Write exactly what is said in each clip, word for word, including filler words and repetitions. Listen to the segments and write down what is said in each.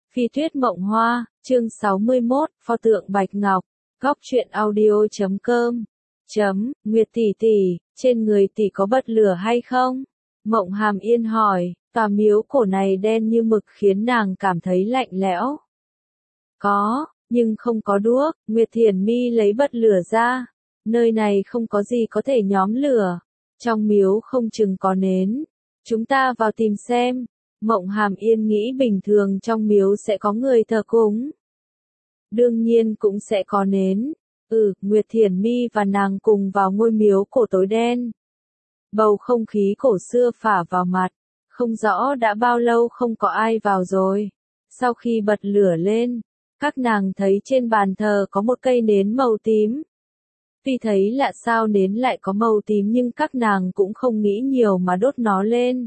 Phi Tuyết Mộng Hoa, chương sáu mươi mốt, pho tượng Bạch Ngọc, góc truyện audio chấm com. Chấm, Nguyệt tỷ tỷ, trên người tỷ có bật lửa hay không? Mộng Hàm Yên hỏi, tòa miếu cổ này đen như mực khiến nàng cảm thấy lạnh lẽo. Có, nhưng không có đuốc. Nguyệt Thiền Mi lấy bật lửa ra. Nơi này không có gì có thể nhóm lửa. Trong miếu không chừng có nến. Chúng ta vào tìm xem. Mộng Hàm Yên nghĩ bình thường trong miếu sẽ có người thờ cúng. Đương nhiên cũng sẽ có nến. Ừ, Nguyệt Thiền Mi và nàng cùng vào ngôi miếu cổ tối đen. Bầu không khí cổ xưa phả vào mặt. Không rõ đã bao lâu không có ai vào rồi. Sau khi bật lửa lên, các nàng thấy trên bàn thờ có một cây nến màu tím. Tuy thấy lạ sao nến lại có màu tím nhưng các nàng cũng không nghĩ nhiều mà đốt nó lên.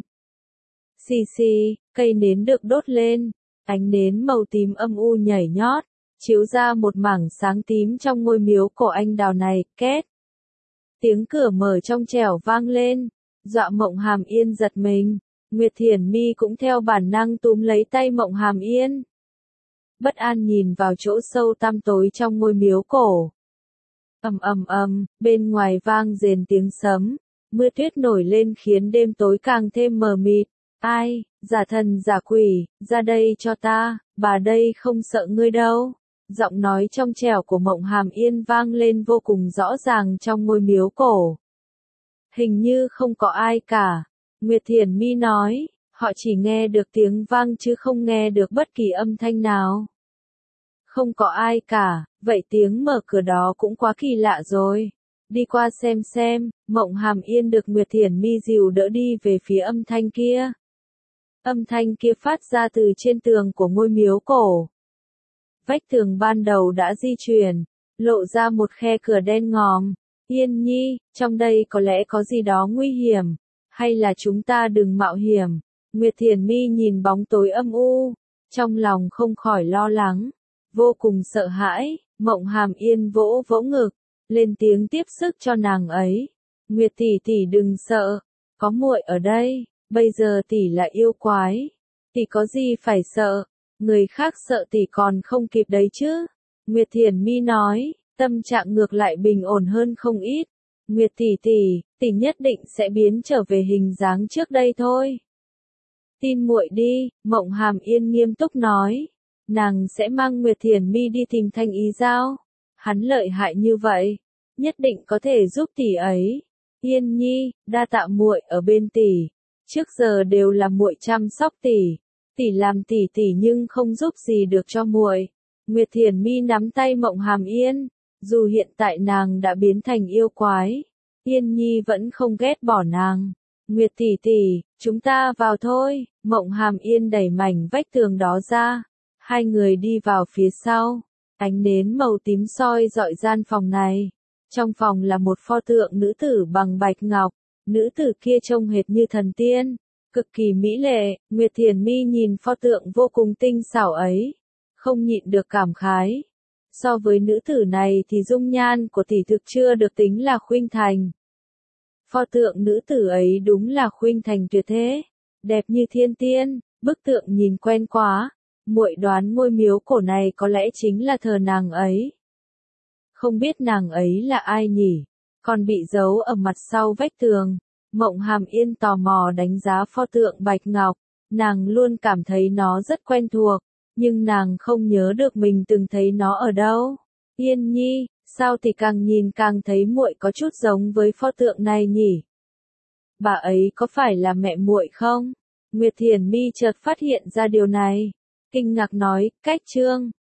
Xì xì, cây nến được đốt lên, ánh nến màu tím âm u nhảy nhót, chiếu ra một mảng sáng tím trong ngôi miếu cổ anh đào này, két. Tiếng cửa mở trong trẻo vang lên, dọa Mộng Hàm Yên giật mình, Nguyệt Thiền Mi cũng theo bản năng túm lấy tay Mộng Hàm Yên. Bất an nhìn vào chỗ sâu tăm tối trong ngôi miếu cổ. Ầm ầm ầm, bên ngoài vang rền tiếng sấm, mưa tuyết nổi lên khiến đêm tối càng thêm mờ mịt. Ai, giả thần giả quỷ, ra đây cho ta, bà đây không sợ ngươi đâu. Giọng nói trong trẻo của Mộng Hàm Yên vang lên vô cùng rõ ràng trong ngôi miếu cổ. Hình như không có ai cả. Nguyệt Thiền Mi nói, họ chỉ nghe được tiếng vang chứ không nghe được bất kỳ âm thanh nào. Không có ai cả, vậy tiếng mở cửa đó cũng quá kỳ lạ rồi. Đi qua xem xem, Mộng Hàm Yên được Nguyệt Thiền Mi dìu đỡ đi về phía âm thanh kia. Âm thanh kia phát ra từ trên tường của ngôi miếu cổ. Vách tường ban đầu đã di chuyển, lộ ra một khe cửa đen ngòm. Yên Nhi, trong đây có lẽ có gì đó nguy hiểm, hay là chúng ta đừng mạo hiểm. Nguyệt Thiền Mi nhìn bóng tối âm u, trong lòng không khỏi lo lắng, vô cùng sợ hãi. Mộng Hàm Yên vỗ vỗ ngực, lên tiếng tiếp sức cho nàng ấy. Nguyệt tỷ tỷ đừng sợ, có muội ở đây. Bây giờ tỷ là yêu quái, tỷ có gì phải sợ, người khác sợ tỷ còn không kịp đấy chứ. Nguyệt Thiền Mi nói, tâm trạng ngược lại bình ổn hơn không ít. Nguyệt tỷ tỷ, tỷ nhất định sẽ biến trở về hình dáng trước đây thôi. Tin muội đi, Mộng Hàm Yên nghiêm túc nói, nàng sẽ mang Nguyệt Thiền Mi đi tìm Thanh Ý Giao. Hắn lợi hại như vậy, nhất định có thể giúp tỷ ấy. Yên Nhi, đa tạ muội ở bên tỷ. Trước giờ đều là muội chăm sóc tỷ, tỷ làm tỷ tỷ nhưng không giúp gì được cho muội. Nguyệt Thiền Mi nắm tay Mộng Hàm Yên, dù hiện tại nàng đã biến thành yêu quái, Yên Nhi vẫn không ghét bỏ nàng. Nguyệt tỷ tỷ, chúng ta vào thôi. Mộng Hàm Yên đẩy mảnh vách tường đó ra, hai người đi vào phía sau. Ánh nến màu tím soi rọi gian phòng này. Trong phòng là một pho tượng nữ tử bằng bạch ngọc. Nữ tử kia trông hệt như thần tiên, cực kỳ mỹ lệ. Nguyệt Thiền Mi nhìn pho tượng vô cùng tinh xảo ấy, không nhịn được cảm khái. So với nữ tử này thì dung nhan của tỷ thực chưa được tính là khuynh thành. Pho tượng nữ tử ấy đúng là khuynh thành tuyệt thế, đẹp như thiên tiên. Bức tượng nhìn quen quá, muội đoán ngôi miếu cổ này có lẽ chính là thờ nàng ấy. Không biết nàng ấy là ai nhỉ? Còn bị giấu ở mặt sau vách tường. Mộng Hàm Yên tò mò đánh giá pho tượng bạch ngọc, nàng luôn cảm thấy nó rất quen thuộc, nhưng nàng không nhớ được mình từng thấy nó ở đâu. Yên Nhi, sao thì càng nhìn càng thấy muội có chút giống với pho tượng này nhỉ? Bà ấy có phải là mẹ muội không? Nguyệt Thiền Mi chợt phát hiện ra điều này, kinh ngạc nói, cách trương,